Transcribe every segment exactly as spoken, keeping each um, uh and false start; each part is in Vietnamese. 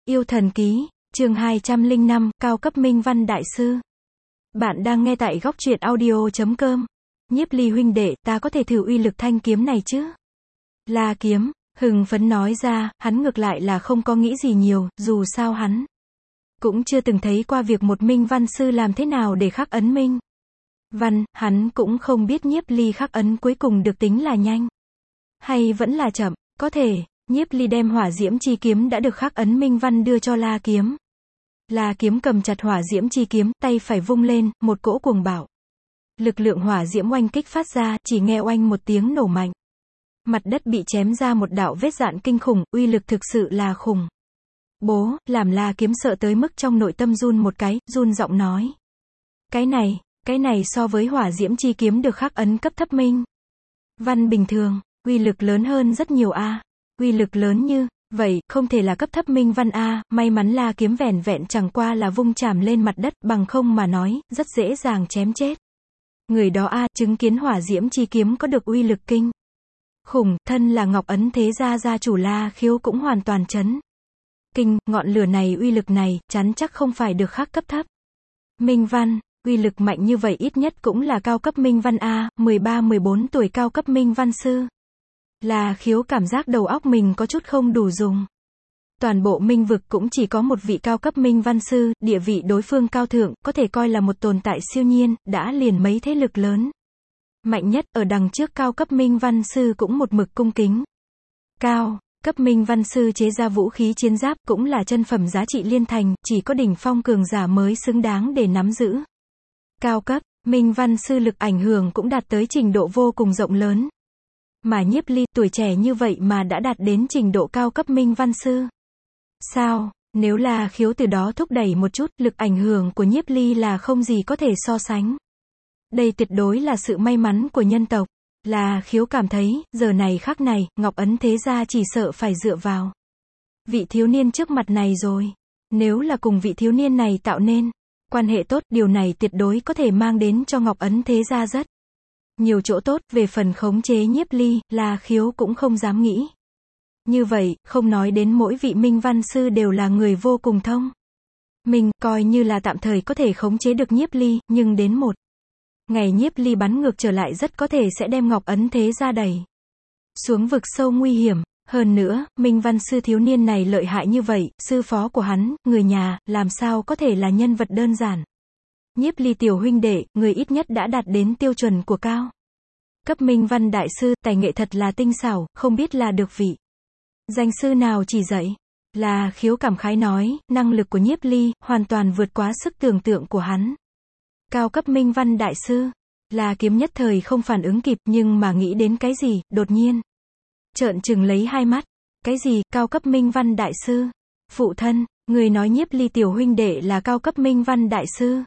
Yêu thần ký, chương hai trăm lẻ năm, cao cấp minh văn đại sư. Bạn đang nghe tại góc truyện audio chấm com. Nhiếp Ly huynh đệ, ta có thể thử uy lực thanh kiếm này chứ? La Kiếm, hừng phấn nói ra, hắn ngược lại là không có nghĩ gì nhiều, dù sao hắn cũng chưa từng thấy qua việc một minh văn sư làm thế nào để khắc ấn minh văn, hắn cũng không biết Nhiếp Ly khắc ấn cuối cùng được tính là nhanh hay vẫn là chậm. Có thể, Nhiếp Ly đem hỏa diễm chi kiếm đã được khắc ấn minh văn đưa cho La Kiếm. La Kiếm cầm chặt hỏa diễm chi kiếm, tay phải vung lên, một cỗ cuồng bạo lực lượng hỏa diễm oanh kích phát ra, chỉ nghe oanh một tiếng nổ mạnh. Mặt đất bị chém ra một đạo vết rạn kinh khủng, uy lực thực sự là khủng bố, làm La Kiếm sợ tới mức trong nội tâm run một cái, run giọng nói. Cái này, cái này so với hỏa diễm chi kiếm được khắc ấn cấp thấp minh văn bình thường, uy lực lớn hơn rất nhiều a. À. Uy lực lớn như vậy, không thể là cấp thấp minh văn a. À. May mắn La Kiếm vẻn vẹn chẳng qua là vung chảm lên mặt đất, bằng không mà nói, rất dễ dàng chém chết người đó a. À. Chứng kiến hỏa diễm chi kiếm có được uy lực kinh khủng, thân là Ngọc Ấn Thế Gia gia chủ La Khiếu cũng hoàn toàn chấn kinh, ngọn lửa này uy lực này, chắn chắc không phải được khắc cấp thấp minh văn, uy lực mạnh như vậy ít nhất cũng là cao cấp minh văn a. mười ba mười bốn tuổi cao cấp minh văn sư. La Khiếu cảm giác đầu óc mình có chút không đủ dùng. Toàn bộ minh vực cũng chỉ có một vị cao cấp minh văn sư, địa vị đối phương cao thượng, có thể coi là một tồn tại siêu nhiên, đã liền mấy thế lực lớn mạnh nhất, ở đằng trước cao cấp minh văn sư cũng một mực cung kính. Cao cấp minh văn sư chế ra vũ khí chiến giáp, cũng là chân phẩm giá trị liên thành, chỉ có đỉnh phong cường giả mới xứng đáng để nắm giữ. Cao cấp minh văn sư lực ảnh hưởng cũng đạt tới trình độ vô cùng rộng lớn. Mà Nhiếp Ly, tuổi trẻ như vậy mà đã đạt đến trình độ cao cấp minh văn sư. Sao, nếu là Khiếu từ đó thúc đẩy một chút, lực ảnh hưởng của Nhiếp Ly là không gì có thể so sánh. Đây tuyệt đối là sự may mắn của nhân tộc. Là Khiếu cảm thấy, giờ này khắc này, Ngọc Ấn Thế Gia chỉ sợ phải dựa vào vị thiếu niên trước mặt này rồi. Nếu là cùng vị thiếu niên này tạo nên quan hệ tốt, điều này tuyệt đối có thể mang đến cho Ngọc Ấn Thế Gia rất nhiều chỗ tốt. Về phần khống chế Nhiếp Ly, La Khiếu cũng không dám nghĩ như vậy, không nói đến mỗi vị minh văn sư đều là người vô cùng thông minh, coi như là tạm thời có thể khống chế được Nhiếp Ly, nhưng đến một ngày Nhiếp Ly bắn ngược trở lại rất có thể sẽ đem Ngọc Ấn Thế Gia đẩy xuống vực sâu nguy hiểm. Hơn nữa, minh văn sư thiếu niên này lợi hại như vậy, sư phó của hắn, người nhà, làm sao có thể là nhân vật đơn giản. Nhiếp Ly tiểu huynh đệ, người ít nhất đã đạt đến tiêu chuẩn của cao cấp minh văn đại sư, tài nghệ thật là tinh xảo, không biết là được vị danh sư nào chỉ dạy. La Khiếu cảm khái nói, năng lực của Nhiếp Ly hoàn toàn vượt quá sức tưởng tượng của hắn. Cao cấp minh văn đại sư. La Kiếm nhất thời không phản ứng kịp, nhưng mà nghĩ đến cái gì, đột nhiên trợn trừng lấy hai mắt. Cái gì, cao cấp minh văn đại sư? Phụ thân, người nói Nhiếp Ly tiểu huynh đệ là cao cấp minh văn đại sư?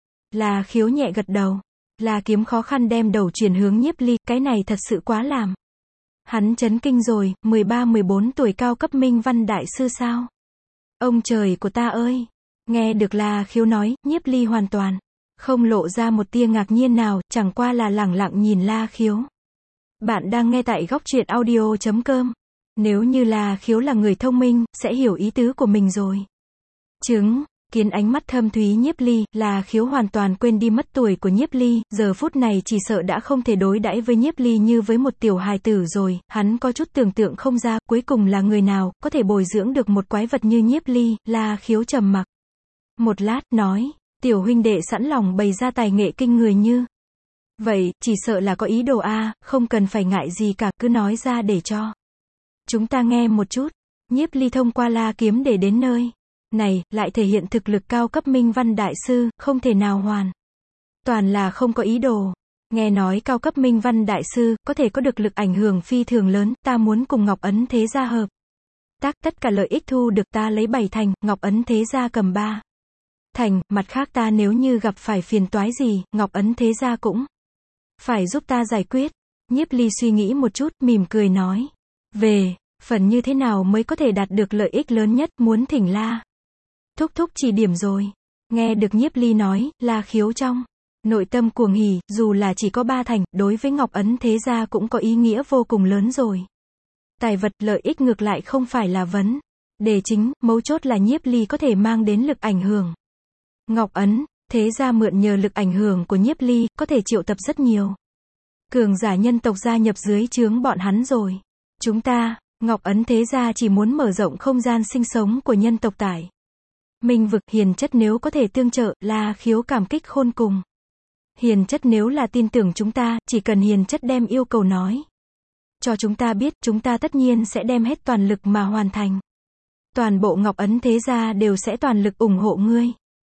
La Khiếu nhẹ gật đầu. La Kiếm khó khăn đem đầu chuyển hướng Nhiếp Ly, cái này thật sự quá làm hắn chấn kinh rồi. Mười ba mười bốn tuổi cao cấp minh văn đại sư sao? Ông trời của ta ơi! Nghe được La Khiếu nói, Nhiếp Ly hoàn toàn không lộ ra một tia ngạc nhiên nào, chẳng qua là lẳng lặng nhìn La Khiếu. Bạn đang nghe tại góc truyện audio chấm com. Nếu như La Khiếu là người thông minh, sẽ hiểu ý tứ của mình rồi. Chứng kiến ánh mắt thâm thúy Nhiếp Ly, La Khiếu hoàn toàn quên đi mất tuổi của Nhiếp Ly, giờ phút này chỉ sợ đã không thể đối đãi với Nhiếp Ly như với một tiểu hài tử rồi. Hắn có chút tưởng tượng không ra, cuối cùng là người nào có thể bồi dưỡng được một quái vật như Nhiếp Ly. La Khiếu trầm mặc một lát, nói, tiểu huynh đệ sẵn lòng bày ra tài nghệ kinh người như vậy, chỉ sợ là có ý đồ a. Không cần phải ngại gì cả, cứ nói ra để cho chúng ta nghe một chút. Nhiếp Ly thông qua La Kiếm để đến nơi này, lại thể hiện thực lực cao cấp minh văn đại sư, không thể nào hoàn toàn là không có ý đồ. Nghe nói cao cấp minh văn đại sư có thể có được lực ảnh hưởng phi thường lớn, ta muốn cùng Ngọc Ấn Thế Gia hợp tác, tất cả lợi ích thu được ta lấy bảy thành, Ngọc Ấn Thế Gia cầm ba thành, mặt khác ta nếu như gặp phải phiền toái gì, Ngọc Ấn Thế Gia cũng phải giúp ta giải quyết. Nhiếp Ly suy nghĩ một chút, mỉm cười nói, về phần như thế nào mới có thể đạt được lợi ích lớn nhất, muốn thỉnh La thúc thúc chỉ điểm rồi. Nghe được Nhiếp Ly nói, La Khiếu trong nội tâm cuồng hỉ, dù là chỉ có ba thành, đối với Ngọc Ấn Thế Gia cũng có ý nghĩa vô cùng lớn rồi. Tài vật lợi ích ngược lại không phải là vấn Đề chính, mấu chốt là nhiếp ly có thể mang đến lực ảnh hưởng. Ngọc Ấn, thế ra mượn nhờ lực ảnh hưởng của nhiếp ly, có thể triệu tập rất nhiều cường giả nhân tộc gia nhập dưới trướng bọn hắn rồi. Chúng ta, Ngọc Ấn thế gia chỉ muốn mở rộng không gian sinh sống của nhân tộc tại Minh vực. Hiền chất nếu có thể tương trợ, La Khiếu cảm kích khôn cùng. Hiền chất nếu là tin tưởng chúng ta, chỉ cần hiền chất đem yêu cầu nói cho chúng ta biết, chúng ta tất nhiên sẽ đem hết toàn lực mà hoàn thành. Toàn bộ Ngọc Ấn thế gia đều sẽ toàn lực ủng hộ ngươi.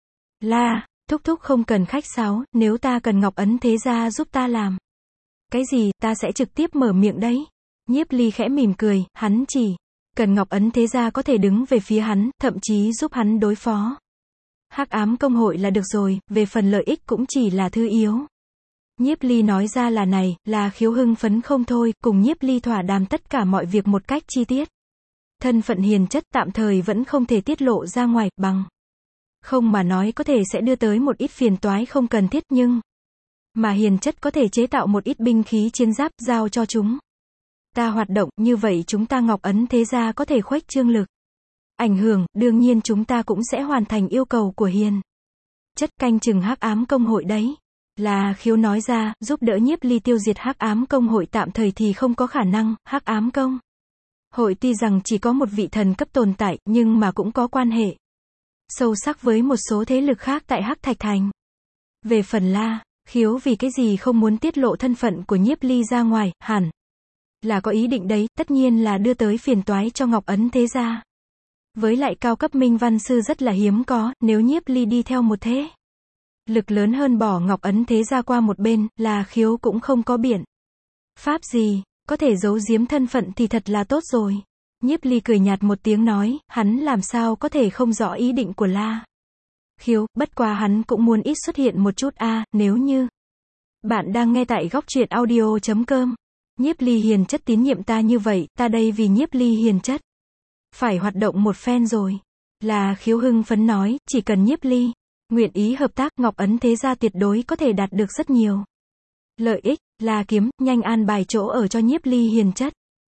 La, thúc thúc không cần khách sáo, nếu ta cần Ngọc Ấn thế gia giúp ta làm cái gì, ta sẽ trực tiếp mở miệng đấy. Nhiếp ly khẽ mỉm cười, hắn chỉ cần Ngọc Ấn thế gia có thể đứng về phía hắn, thậm chí giúp hắn đối phó Hắc Ám Công hội là được rồi, về phần lợi ích cũng chỉ là thứ yếu. Nhiếp ly nói ra là này, là Khiếu hưng phấn không thôi, cùng nhiếp ly thỏa đàm tất cả mọi việc một cách chi tiết. Thân phận hiền chất tạm thời vẫn không thể tiết lộ ra ngoài, bằng không mà nói có thể sẽ đưa tới một ít phiền toái không cần thiết, nhưng mà hiền chất có thể chế tạo một ít binh khí chiến giáp, giao cho chúng ta hoạt động, như vậy chúng ta Ngọc Ấn thế gia có thể khuếch trương lực ảnh hưởng, đương nhiên chúng ta cũng sẽ hoàn thành yêu cầu của hiền chất, canh chừng Hắc Ám Công hội đấy. Là Khiếu nói ra, giúp đỡ nhiếp ly tiêu diệt Hắc Ám Công hội tạm thời thì không có khả năng. Hắc Ám Công hội tuy rằng chỉ có một vị thần cấp tồn tại, nhưng mà cũng có quan hệ sâu sắc với một số thế lực khác tại Hắc Thạch Thành. Về phần La Khiếu vì cái gì không muốn tiết lộ thân phận của nhiếp ly ra ngoài, hẳn là có ý định đấy, tất nhiên là đưa tới phiền toái cho Ngọc Ấn thế gia. Với lại cao cấp minh văn sư rất là hiếm có, nếu nhiếp ly đi theo một thế lực lớn hơn bỏ Ngọc Ấn thế gia qua một bên, là Khiếu cũng không có biện pháp gì, có thể giấu giếm thân phận thì thật là tốt rồi. Nhiếp ly cười nhạt một tiếng nói, hắn làm sao có thể không rõ ý định của La Khiếu, bất quá hắn cũng muốn ít xuất hiện một chút a. À, nếu như bạn đang nghe tại góc truyện audio chấm com. Nhiếp ly hiền chất tín nhiệm ta như vậy, ta đây vì nhiếp ly hiền chất phải hoạt động một phen rồi. Là Khiếu hưng phấn nói, chỉ cần nhiếp ly nguyện ý hợp tác, Ngọc Ấn thế gia tuyệt đối có thể đạt được rất nhiều lợi ích. La Kiếm, nhanh an bài chỗ ở cho nhiếp ly hiền chất.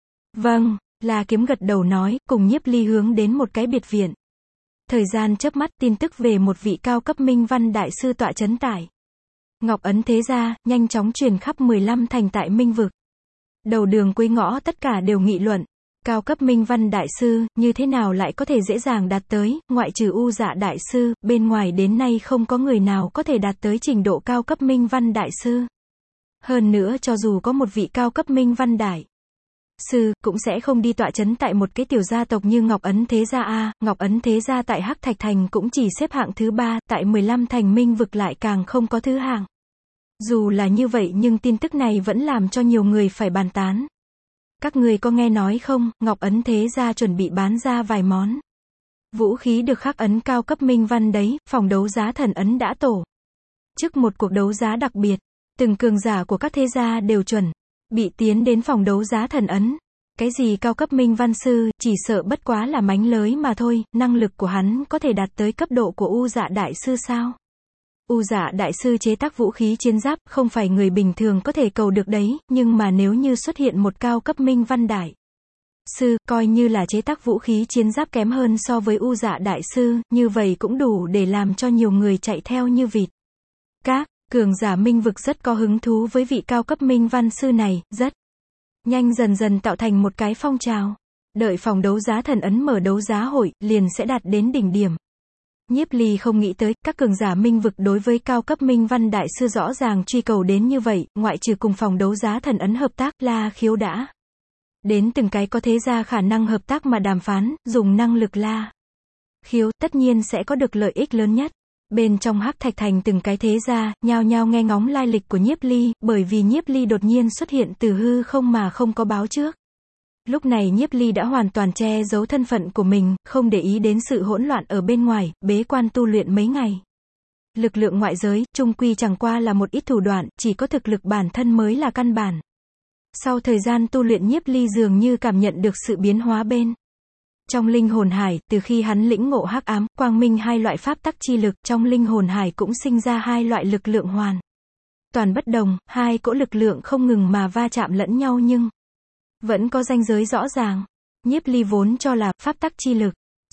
Vâng, La Kiếm gật đầu nói, cùng nhiếp ly hướng đến một cái biệt viện. Thời gian chớp mắt, tin tức về một vị cao cấp minh văn đại sư tọa chấn tại Ngọc Ấn thế gia, nhanh chóng truyền khắp mười lăm thành tại Minh vực. Đầu đường cuối ngõ tất cả đều nghị luận, cao cấp minh văn đại sư, như thế nào lại có thể dễ dàng đạt tới, ngoại trừ U Dạ đại sư, bên ngoài đến nay không có người nào có thể đạt tới trình độ cao cấp minh văn đại sư. Hơn nữa cho dù có một vị cao cấp minh văn đại sư, cũng sẽ không đi tọa chấn tại một cái tiểu gia tộc như Ngọc Ấn thế gia a. Ngọc Ấn thế gia tại Hắc Thạch Thành cũng chỉ xếp hạng thứ ba, tại mười lăm thành Minh vực lại càng không có thứ hạng. Dù là như vậy nhưng tin tức này vẫn làm cho nhiều người phải bàn tán. Các người có nghe nói không, Ngọc Ấn thế gia chuẩn bị bán ra vài món vũ khí được khắc ấn cao cấp minh văn đấy, phòng đấu giá thần ấn đã tổ chức một cuộc đấu giá đặc biệt, từng cường giả của các thế gia đều chuẩn bị tiến đến phòng đấu giá thần ấn. Cái gì cao cấp minh văn sư, chỉ sợ bất quá là mánh lới mà thôi, năng lực của hắn có thể đạt tới cấp độ của U Dạ đại sư sao? U Dạ đại sư chế tác vũ khí chiến giáp, không phải người bình thường có thể cầu được đấy, nhưng mà nếu như xuất hiện một cao cấp minh văn đại sư, coi như là chế tác vũ khí chiến giáp kém hơn so với U Dạ đại sư, như vậy cũng đủ để làm cho nhiều người chạy theo như vịt. Các cường giả minh vực rất có hứng thú với vị cao cấp minh văn sư này, rất nhanh dần dần tạo thành một cái phong trào. Đợi phòng đấu giá thần ấn mở đấu giá hội, liền sẽ đạt đến đỉnh điểm. Nhiếp ly không nghĩ tới, các cường giả minh vực đối với cao cấp minh văn đại sư rõ ràng truy cầu đến như vậy, ngoại trừ cùng phòng đấu giá thần ấn hợp tác, La Khiếu đã đến từng cái có thế ra khả năng hợp tác mà đàm phán, dùng năng lực La Khiếu, tất nhiên sẽ có được lợi ích lớn nhất. Bên trong Hắc Thạch Thành từng cái thế gia, nhao nhao nghe ngóng lai lịch của nhiếp ly, bởi vì nhiếp ly đột nhiên xuất hiện từ hư không mà không có báo trước. Lúc này nhiếp ly đã hoàn toàn che giấu thân phận của mình, không để ý đến sự hỗn loạn ở bên ngoài, bế quan tu luyện mấy ngày. Lực lượng ngoại giới, chung quy chẳng qua là một ít thủ đoạn, chỉ có thực lực bản thân mới là căn bản. Sau thời gian tu luyện nhiếp ly dường như cảm nhận được sự biến hóa bên trong linh hồn hải, từ khi hắn lĩnh ngộ hắc ám, quang minh hai loại pháp tắc chi lực, trong linh hồn hải cũng sinh ra hai loại lực lượng hoàn toàn bất đồng, hai cỗ lực lượng không ngừng mà va chạm lẫn nhau nhưng vẫn có ranh giới rõ ràng. Nhiếp ly vốn cho là pháp tắc chi lực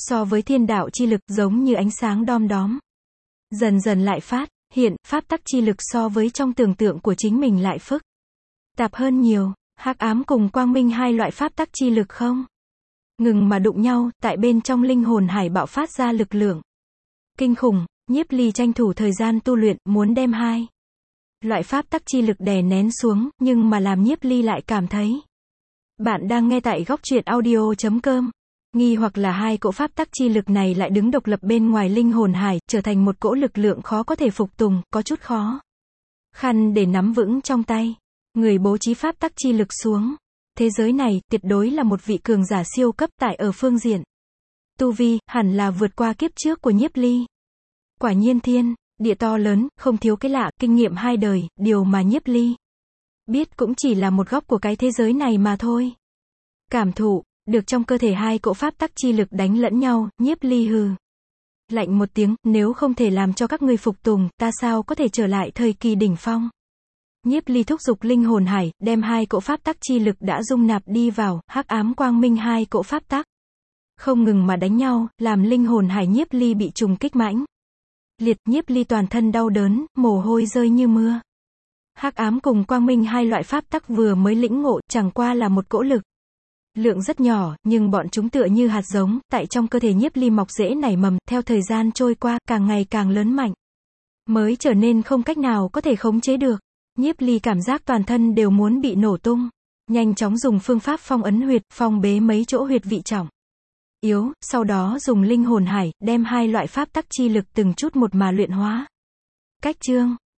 So với thiên đạo chi lực, giống như ánh sáng đom đóm. Dần dần lại phát hiện, pháp tắc chi lực so với trong tưởng tượng của chính mình lại phức tạp hơn nhiều. Hắc ám cùng quang minh hai loại pháp tắc chi lực không ngừng mà đụng nhau, tại bên trong linh hồn hải bạo phát ra lực lượng kinh khủng. Nhiếp Ly tranh thủ thời gian tu luyện, muốn đem hai loại pháp tắc chi lực đè nén xuống, nhưng mà làm Nhiếp Ly lại cảm thấy. Bạn đang nghe tại góc truyện audio chấm com. Nghi hoặc là hai cỗ pháp tắc chi lực này lại đứng độc lập bên ngoài linh hồn hải, trở thành một cỗ lực lượng khó có thể phục tùng, có chút khó khăn để nắm vững trong tay. Người bố trí pháp tắc chi lực xuống thế giới này, tuyệt đối là một vị cường giả siêu cấp, tại ở phương diện tu vi, hẳn là vượt qua kiếp trước của Nhiếp Ly. Quả nhiên thiên địa to lớn, không thiếu cái lạ, kinh nghiệm hai đời, điều mà Nhiếp Ly biết cũng chỉ là một góc của cái thế giới này mà thôi. Cảm thụ được trong cơ thể hai cỗ pháp tắc chi lực đánh lẫn nhau, Nhiếp Ly hừ lạnh một tiếng, nếu không thể làm cho các ngươi phục tùng, ta sao có thể trở lại thời kỳ đỉnh phong. Nhiếp Ly thúc giục linh hồn hải, đem hai cỗ pháp tắc chi lực đã dung nạp đi vào, hắc ám quang minh hai cỗ pháp tắc không ngừng mà đánh nhau, làm linh hồn hải Nhiếp Ly bị trùng kích mãnh liệt. Nhiếp Ly toàn thân đau đớn, mồ hôi rơi như mưa. Hắc ám cùng quang minh hai loại pháp tắc vừa mới lĩnh ngộ, chẳng qua là một cỗ lực lượng rất nhỏ, nhưng bọn chúng tựa như hạt giống, tại trong cơ thể Nhiếp Ly mọc rễ nảy mầm, theo thời gian trôi qua, càng ngày càng lớn mạnh, mới trở nên không cách nào có thể khống chế được. Nhiếp Ly cảm giác toàn thân đều muốn bị nổ tung, nhanh chóng dùng phương pháp phong ấn huyệt, phong bế mấy chỗ huyệt vị trọng yếu, sau đó dùng linh hồn hải, đem hai loại pháp tắc chi lực từng chút một mà luyện hóa. Cách chương